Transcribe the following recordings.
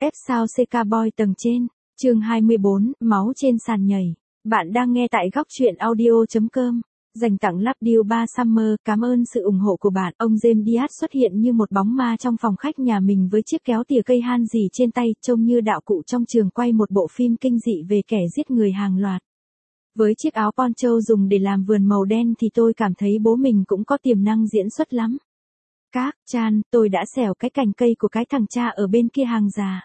F sao CK Boy tầng trên, chương 24, máu trên sàn nhảy. Bạn đang nghe tại góc truyện audio.com. Dành tặng Love Deal 3 Summer, cảm ơn sự ủng hộ của bạn. Ông James Diaz xuất hiện như một bóng ma trong phòng khách nhà mình với chiếc kéo tỉa cây han gì trên tay, trông như đạo cụ trong trường quay một bộ phim kinh dị về kẻ giết người hàng loạt. Với chiếc áo poncho dùng để làm vườn màu đen thì tôi cảm thấy bố mình cũng có tiềm năng diễn xuất lắm. Các, Chan, tôi đã xẻo cái cành cây của cái thằng cha ở bên kia hàng già.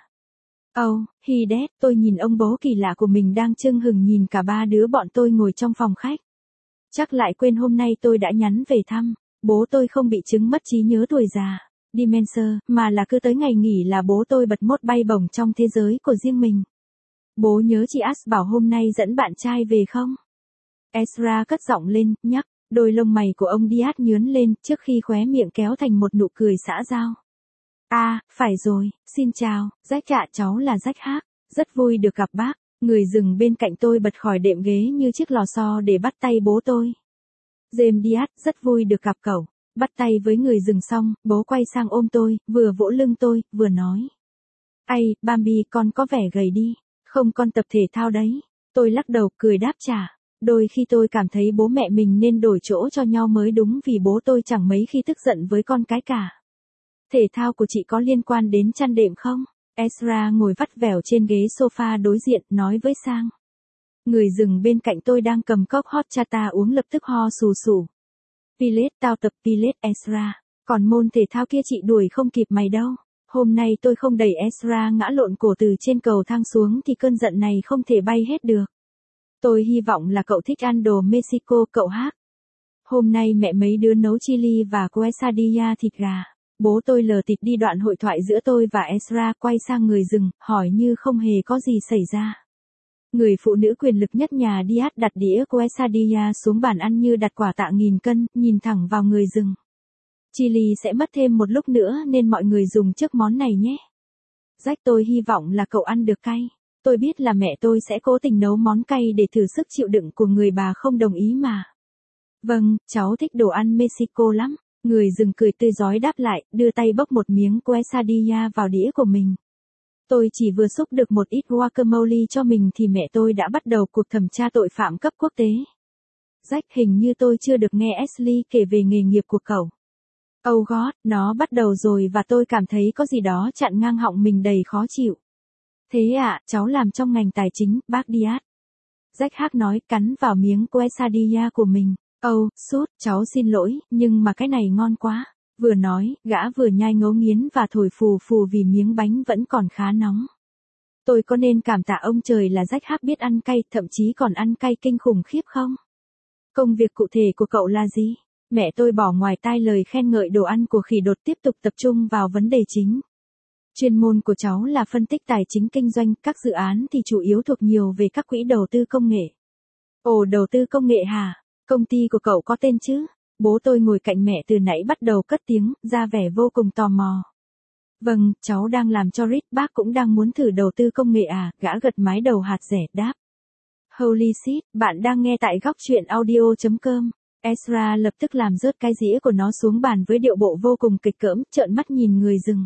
Oh, he dead, tôi nhìn ông bố kỳ lạ của mình đang chưng hửng nhìn cả ba đứa bọn tôi ngồi trong phòng khách. Chắc lại quên hôm nay tôi đã nhắn về thăm, bố tôi không bị chứng mất trí nhớ tuổi già, dementia, mà là cứ tới ngày nghỉ là bố tôi bật mốt bay bổng trong thế giới của riêng mình. Bố nhớ chị As bảo hôm nay dẫn bạn trai về không? Ezra cất giọng lên, nhắc, đôi lông mày của ông Diaz nhướn lên trước khi khóe miệng kéo thành một nụ cười xã giao. À, phải rồi, xin chào, Jack ạ, cháu là Jack Hắc, rất vui được gặp bác. Người dừng bên cạnh tôi bật khỏi đệm ghế như chiếc lò xo để bắt tay bố tôi. James Diaz, rất vui được gặp cậu. Bắt tay với người dừng xong, bố quay sang ôm tôi, vừa vỗ lưng tôi, vừa nói. Ây, Bambi, con có vẻ gầy đi. Không, con tập thể thao đấy. Tôi lắc đầu, cười đáp trả. Đôi khi tôi cảm thấy bố mẹ mình nên đổi chỗ cho nhau mới đúng vì bố tôi chẳng mấy khi tức giận với con cái cả. Thể thao của chị có liên quan đến chăn đệm không? Ezra ngồi vắt vẻo trên ghế sofa đối diện, nói với Sang. Người dừng bên cạnh tôi đang cầm cốc hot chata uống lập tức ho sù sù. Pilates, tao tập Pilates Ezra. Còn môn thể thao kia chị đuổi không kịp mày đâu. Hôm nay tôi không đẩy Ezra ngã lộn cổ từ trên cầu thang xuống thì cơn giận này không thể bay hết được. Tôi hy vọng là cậu thích ăn đồ Mexico, cậu hát. Hôm nay mẹ mấy đứa nấu chili và quesadilla thịt gà. Bố tôi lờ tịt đi đoạn hội thoại giữa tôi và Ezra, quay sang người dừng, hỏi như không hề có gì xảy ra. Người phụ nữ quyền lực nhất nhà Diaz đặt đĩa quesadilla xuống bàn ăn như đặt quả tạ nghìn cân, nhìn thẳng vào người dừng. Chili sẽ mất thêm một lúc nữa nên mọi người dùng trước món này nhé. Jack, tôi hy vọng là cậu ăn được cay. Tôi biết là mẹ tôi sẽ cố tình nấu món cay để thử sức chịu đựng của người bà không đồng ý mà. Vâng, cháu thích đồ ăn Mexico lắm. Người dừng cười tươi rói đáp lại, đưa tay bốc một miếng quesadilla vào đĩa của mình. Tôi chỉ vừa xúc được một ít guacamole cho mình thì mẹ tôi đã bắt đầu cuộc thẩm tra tội phạm cấp quốc tế. Jack, hình như tôi chưa được nghe Ashley kể về nghề nghiệp của cậu. Oh God, nó bắt đầu rồi và tôi cảm thấy có gì đó chặn ngang họng mình đầy khó chịu. Thế ạ, cháu làm trong ngành tài chính, bác Diaz. Jack Hắc nói, cắn vào miếng quesadilla của mình. Oh, sút, cháu xin lỗi, nhưng mà cái này ngon quá. Vừa nói, gã vừa nhai ngấu nghiến và thổi phù phù vì miếng bánh vẫn còn khá nóng. Tôi có nên cảm tạ ông trời là Jack Hắc biết ăn cay, thậm chí còn ăn cay kinh khủng khiếp không? Công việc cụ thể của cậu là gì? Mẹ tôi bỏ ngoài tai lời khen ngợi đồ ăn của khỉ đột, tiếp tục tập trung vào vấn đề chính. Chuyên môn của cháu là phân tích tài chính kinh doanh, các dự án thì chủ yếu thuộc nhiều về các quỹ đầu tư công nghệ. Ồ, đầu tư công nghệ hả? Công ty của cậu có tên chứ? Bố tôi ngồi cạnh mẹ từ nãy bắt đầu cất tiếng, ra vẻ vô cùng tò mò. Vâng, cháu đang làm cho Rich, bác cũng đang muốn thử đầu tư công nghệ à? Gã gật mái đầu hạt rẻ đáp. Holy shit, bạn đang nghe tại góc truyện audio.com. Ezra lập tức làm rớt cái dĩa của nó xuống bàn với điệu bộ vô cùng kịch cỡm, trợn mắt nhìn người dừng.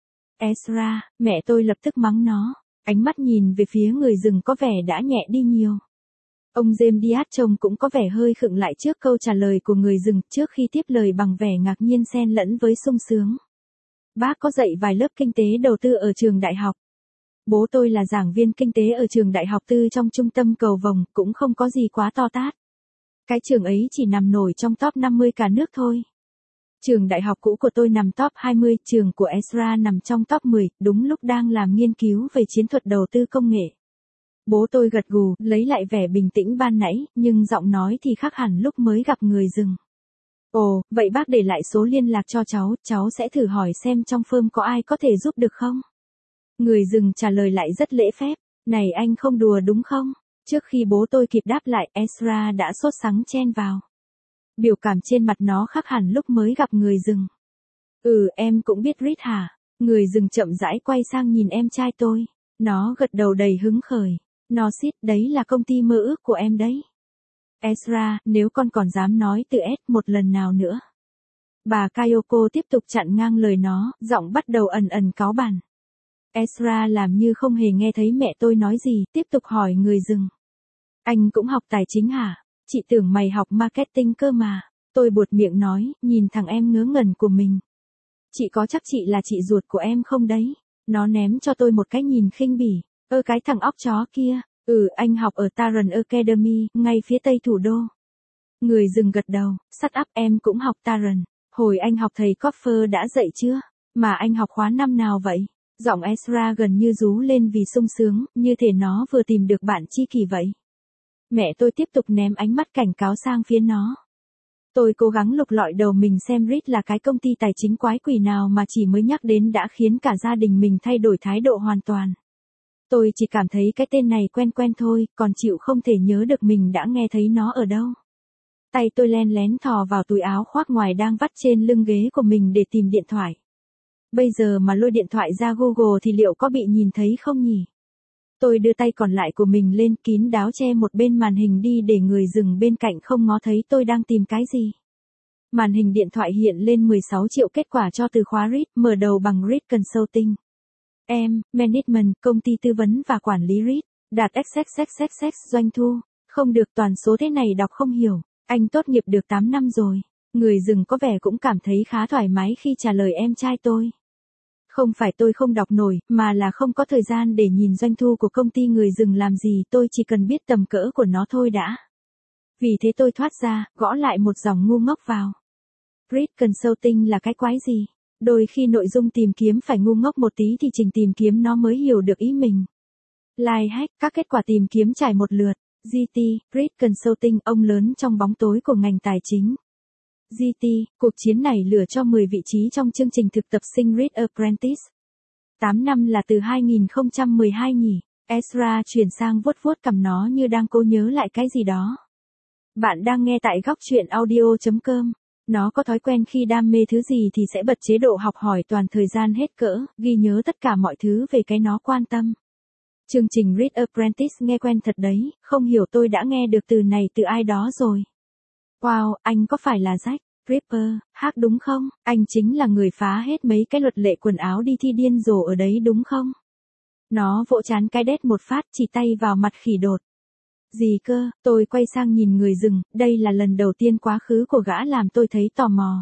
Ezra, mẹ tôi lập tức mắng nó, ánh mắt nhìn về phía người dừng có vẻ đã nhẹ đi nhiều. Ông James Diaz trông cũng có vẻ hơi khựng lại trước câu trả lời của người dừng trước khi tiếp lời bằng vẻ ngạc nhiên xen lẫn với sung sướng. Bác có dạy vài lớp kinh tế đầu tư ở trường đại học. Bố tôi là giảng viên kinh tế ở trường đại học tư trong trung tâm Cầu Vồng, cũng không có gì quá to tát. Cái trường ấy chỉ nằm nổi trong top 50 cả nước thôi. Trường đại học cũ của tôi nằm top 20, trường của Ezra nằm trong top 10, đúng lúc đang làm nghiên cứu về chiến thuật đầu tư công nghệ. Bố tôi gật gù, lấy lại vẻ bình tĩnh ban nãy, nhưng giọng nói thì khác hẳn lúc mới gặp người dừng. Ồ, vậy bác để lại số liên lạc cho cháu sẽ thử hỏi xem trong firm có ai có thể giúp được không? Người dừng trả lời lại rất lễ phép, này anh không đùa đúng không? Trước khi bố tôi kịp đáp lại, Ezra đã sốt sắng chen vào. Biểu cảm trên mặt nó khác hẳn lúc mới gặp người dừng. Em cũng biết Rich hả? Người dừng chậm rãi quay sang nhìn em trai tôi. Nó gật đầu đầy hứng khởi. Nó xít, đấy là công ty mơ ước của em đấy. Ezra, nếu con còn dám nói từ S một lần nào nữa. Bà Kayoko tiếp tục chặn ngang lời nó, giọng bắt đầu ẩn ẩn cáu bẳn. Ezra làm như không hề nghe thấy mẹ tôi nói gì, tiếp tục hỏi người dừng. Anh cũng học tài chính hả? Chị tưởng mày học marketing cơ mà. Tôi buột miệng nói, nhìn thằng em ngớ ngẩn của mình. Chị có chắc chị là chị ruột của em không đấy? Nó ném cho tôi một cái nhìn khinh bỉ. Cái thằng óc chó kia. Anh học ở Taran Academy, ngay phía tây thủ đô. Người dừng gật đầu, shut up, em cũng học Taran. Hồi anh học thầy Coffer đã dạy chưa? Mà anh học khóa năm nào vậy? Giọng Ezra gần như rú lên vì sung sướng, như thể nó vừa tìm được bạn tri kỷ vậy. Mẹ tôi tiếp tục ném ánh mắt cảnh cáo sang phía nó. Tôi cố gắng lục lọi đầu mình xem REIT là cái công ty tài chính quái quỷ nào mà chỉ mới nhắc đến đã khiến cả gia đình mình thay đổi thái độ hoàn toàn. Tôi chỉ cảm thấy cái tên này quen quen thôi, còn chịu không thể nhớ được mình đã nghe thấy nó ở đâu. Tay tôi len lén thò vào túi áo khoác ngoài đang vắt trên lưng ghế của mình để tìm điện thoại. Bây giờ mà lôi điện thoại ra Google thì liệu có bị nhìn thấy không nhỉ? Tôi đưa tay còn lại của mình lên kín đáo che một bên màn hình đi để người dừng bên cạnh không ngó thấy tôi đang tìm cái gì. Màn hình điện thoại hiện lên 16 triệu kết quả cho từ khóa REIT, mở đầu bằng REIT Consulting. Management, công ty tư vấn và quản lý REIT, đạt XXXXX doanh thu. Không được, toàn số thế này đọc không hiểu. Anh tốt nghiệp được 8 năm rồi. Người dừng có vẻ cũng cảm thấy khá thoải mái khi trả lời em trai tôi. Không phải tôi không đọc nổi, mà là không có thời gian để nhìn doanh thu của công ty người dừng làm gì, tôi chỉ cần biết tầm cỡ của nó thôi đã. Vì thế tôi thoát ra, gõ lại một dòng ngu ngốc vào. REIT Consulting là cái quái gì? Đôi khi nội dung tìm kiếm phải ngu ngốc một tí thì trình tìm kiếm nó mới hiểu được ý mình. Like hack, các kết quả tìm kiếm trải một lượt. GT, REIT Consulting, ông lớn trong bóng tối của ngành tài chính. GT, cuộc chiến này lửa cho 10 vị trí trong chương trình thực tập sinh REIT Apprentice. 8 năm là từ 2012 nhỉ? Ezra chuyển sang vuốt vuốt cằm nó như đang cố nhớ lại cái gì đó. Bạn đang nghe tại góc truyện audio.com. Nó có thói quen khi đam mê thứ gì thì sẽ bật chế độ học hỏi toàn thời gian hết cỡ, ghi nhớ tất cả mọi thứ về cái nó quan tâm. Chương trình REIT Apprentice nghe quen thật đấy, không hiểu tôi đã nghe được từ này từ ai đó rồi. Wow, anh có phải là Jack Ripper, hát đúng không? Anh chính là người phá hết mấy cái luật lệ quần áo đi thi điên rồ ở đấy đúng không? Nó vỗ chán cái đét một phát, chỉ tay vào mặt khỉ đột. Gì cơ? Tôi quay sang nhìn người dừng, đây là lần đầu tiên quá khứ của gã làm tôi thấy tò mò.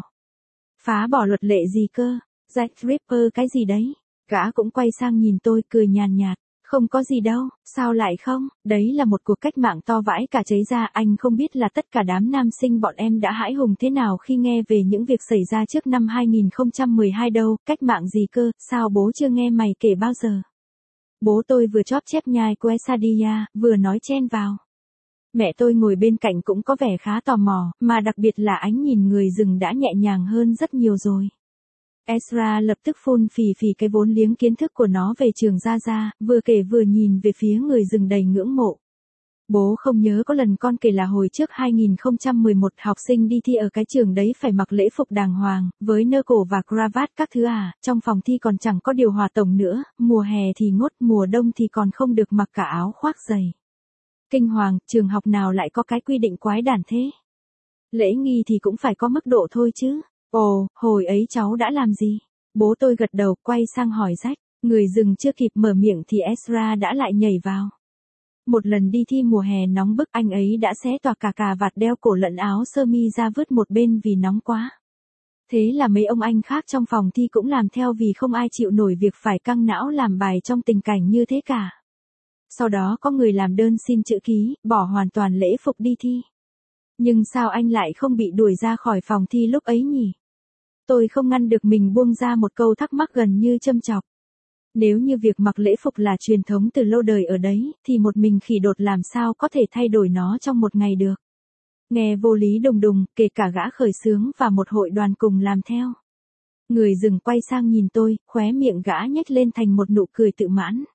Phá bỏ luật lệ gì cơ? Jack Ripper cái gì đấy? Gã cũng quay sang nhìn tôi cười nhàn nhạt. Không có gì đâu, sao lại không? Đấy là một cuộc cách mạng to vãi cả cháy ra. Anh không biết là tất cả đám nam sinh bọn em đã hãi hùng thế nào khi nghe về những việc xảy ra trước năm 2012 đâu. Cách mạng gì cơ, sao bố chưa nghe mày kể bao giờ? Bố tôi vừa chóp chép nhai quesadilla, vừa nói chen vào. Mẹ tôi ngồi bên cạnh cũng có vẻ khá tò mò, mà đặc biệt là ánh nhìn người dừng đã nhẹ nhàng hơn rất nhiều rồi. Ezra lập tức phun phì phì cái vốn liếng kiến thức của nó về trường ra, vừa kể vừa nhìn về phía người dừng đầy ngưỡng mộ. Bố không nhớ có lần con kể là hồi trước 2011 học sinh đi thi ở cái trường đấy phải mặc lễ phục đàng hoàng, với nơ cổ và cravat các thứ trong phòng thi còn chẳng có điều hòa tổng nữa, mùa hè thì ngốt, mùa đông thì còn không được mặc cả áo khoác dày. Kinh hoàng, trường học nào lại có cái quy định quái đản thế? Lễ nghi thì cũng phải có mức độ thôi chứ. Ồ, hồi ấy cháu đã làm gì? Bố tôi gật đầu, quay sang hỏi Jack. Người dừng chưa kịp mở miệng thì Ezra đã lại nhảy vào. Một lần đi thi mùa hè nóng bức, anh ấy đã xé toạc cả cà vạt đeo cổ lẫn áo sơ mi ra vứt một bên vì nóng quá. Thế là mấy ông anh khác trong phòng thi cũng làm theo vì không ai chịu nổi việc phải căng não làm bài trong tình cảnh như thế cả. Sau đó có người làm đơn xin chữ ký, bỏ hoàn toàn lễ phục đi thi. Nhưng sao anh lại không bị đuổi ra khỏi phòng thi lúc ấy nhỉ? Tôi không ngăn được mình buông ra một câu thắc mắc gần như châm chọc. Nếu như việc mặc lễ phục là truyền thống từ lâu đời ở đấy, thì một mình khỉ đột làm sao có thể thay đổi nó trong một ngày được. Nghe vô lý đùng đùng, kể cả gã khởi xướng và một hội đoàn cùng làm theo. Người dừng quay sang nhìn tôi, khóe miệng gã nhếch lên thành một nụ cười tự mãn.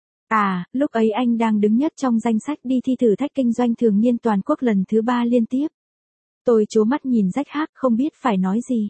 Lúc ấy anh đang đứng nhất trong danh sách đi thi thử thách kinh doanh thường niên toàn quốc lần thứ 3 liên tiếp. Tôi trố mắt nhìn Jack hát không biết phải nói gì.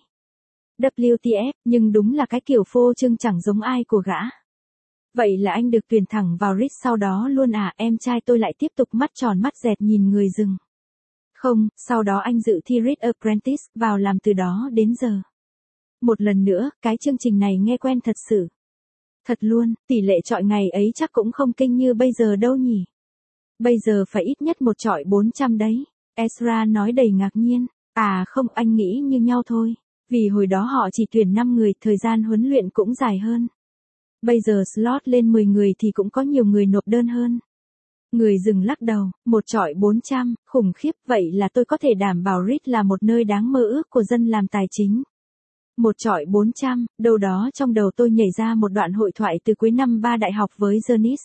WTF, nhưng đúng là cái kiểu phô trương chẳng giống ai của gã. Vậy là anh được tuyển thẳng vào REIT sau đó luôn em trai tôi lại tiếp tục mắt tròn mắt dẹt nhìn người dừng. Không, sau đó anh dự thi REIT Apprentice, vào làm từ đó đến giờ. Một lần nữa, cái chương trình này nghe quen thật sự. Thật luôn, tỷ lệ chọi ngày ấy chắc cũng không kinh như bây giờ đâu nhỉ. Bây giờ phải ít nhất một chọi 400 đấy. Ezra nói đầy ngạc nhiên. À không, anh nghĩ như nhau thôi. Vì hồi đó họ chỉ tuyển 5 người, thời gian huấn luyện cũng dài hơn. Bây giờ slot lên 10 người thì cũng có nhiều người nộp đơn hơn. Người dừng lắc đầu, một chọi 400, khủng khiếp, vậy là tôi có thể đảm bảo Reed là một nơi đáng mơ ước của dân làm tài chính. Một chọi 400, đâu đó trong đầu tôi nhảy ra một đoạn hội thoại từ cuối năm 3 đại học với Janice.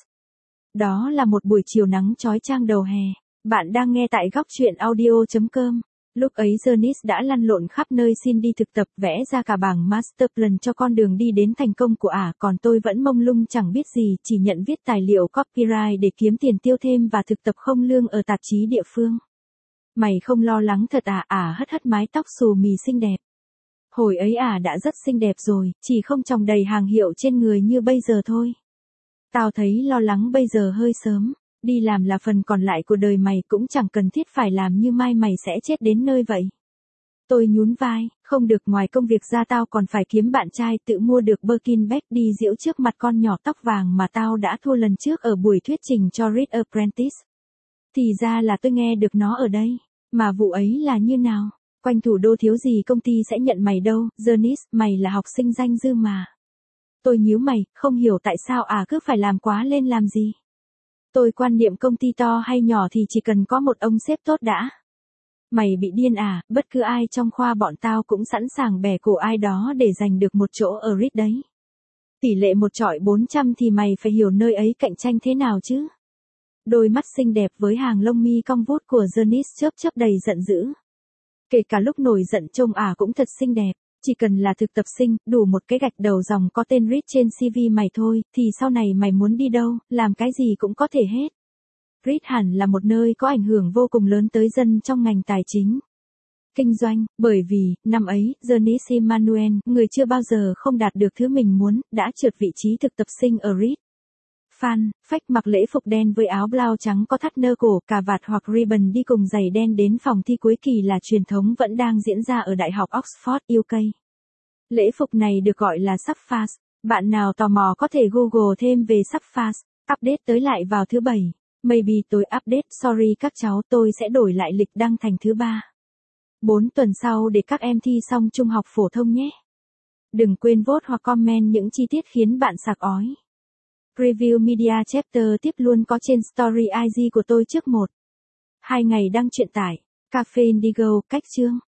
Đó là một buổi chiều nắng chói chang đầu hè. Bạn đang nghe tại góc chuyện audio.com. Lúc ấy Janice đã lăn lộn khắp nơi xin đi thực tập, vẽ ra cả bảng master plan cho con đường đi đến thành công của ả, còn tôi vẫn mông lung chẳng biết gì, chỉ nhận viết tài liệu copyright để kiếm tiền tiêu thêm và thực tập không lương ở tạp chí địa phương. Mày không lo lắng thật à? Ả hất hất mái tóc xù mì xinh đẹp. Hồi ấy ả đã rất xinh đẹp rồi, chỉ không chồng đầy hàng hiệu trên người như bây giờ thôi. Tao thấy lo lắng bây giờ hơi sớm. Đi làm là phần còn lại của đời mày, cũng chẳng cần thiết phải làm như mai mày sẽ chết đến nơi vậy. Tôi nhún vai, không được, ngoài công việc ra tao còn phải kiếm bạn trai, tự mua được Birkin bag đi giễu trước mặt con nhỏ tóc vàng mà tao đã thua lần trước ở buổi thuyết trình cho Reed Apprentice. Thì ra là tôi nghe được nó ở đây. Mà vụ ấy là như nào? Quanh thủ đô thiếu gì công ty sẽ nhận mày đâu, Janice, mày là học sinh danh dư mà. Tôi nhíu mày, không hiểu tại sao cứ phải làm quá lên làm gì. Tôi quan niệm công ty to hay nhỏ thì chỉ cần có một ông sếp tốt đã. Mày bị điên à, bất cứ ai trong khoa bọn tao cũng sẵn sàng bẻ cổ ai đó để giành được một chỗ ở Reed đấy. Tỷ lệ một chọi 400 thì mày phải hiểu nơi ấy cạnh tranh thế nào chứ. Đôi mắt xinh đẹp với hàng lông mi cong vút của Janice chớp chớp đầy giận dữ. Kể cả lúc nổi giận trông cũng thật xinh đẹp. Chỉ cần là thực tập sinh, đủ một cái gạch đầu dòng có tên Reed trên CV mày thôi, thì sau này mày muốn đi đâu, làm cái gì cũng có thể hết. Reed hẳn là một nơi có ảnh hưởng vô cùng lớn tới dân trong ngành tài chính, kinh doanh, bởi vì, năm ấy, Janice Emmanuel, người chưa bao giờ không đạt được thứ mình muốn, đã trượt vị trí thực tập sinh ở Reed. Phan, Phách mặc lễ phục đen với áo blau trắng có thắt nơ cổ, cà vạt hoặc ribbon đi cùng giày đen đến phòng thi cuối kỳ là truyền thống vẫn đang diễn ra ở Đại học Oxford, UK. Lễ phục này được gọi là Sapphire. Bạn nào tò mò có thể Google thêm về Sapphire. Update tới lại vào thứ Bảy. Maybe tôi update, sorry các cháu, tôi sẽ đổi lại lịch đăng thành thứ Ba. 4 tuần sau để các em thi xong trung học phổ thông nhé. Đừng quên vote hoặc comment những chi tiết khiến bạn sặc ói. Preview Media Chapter tiếp luôn có trên Story IG của tôi trước 1. 2 ngày đăng truyện tải. Cafe Indigo, cách chương.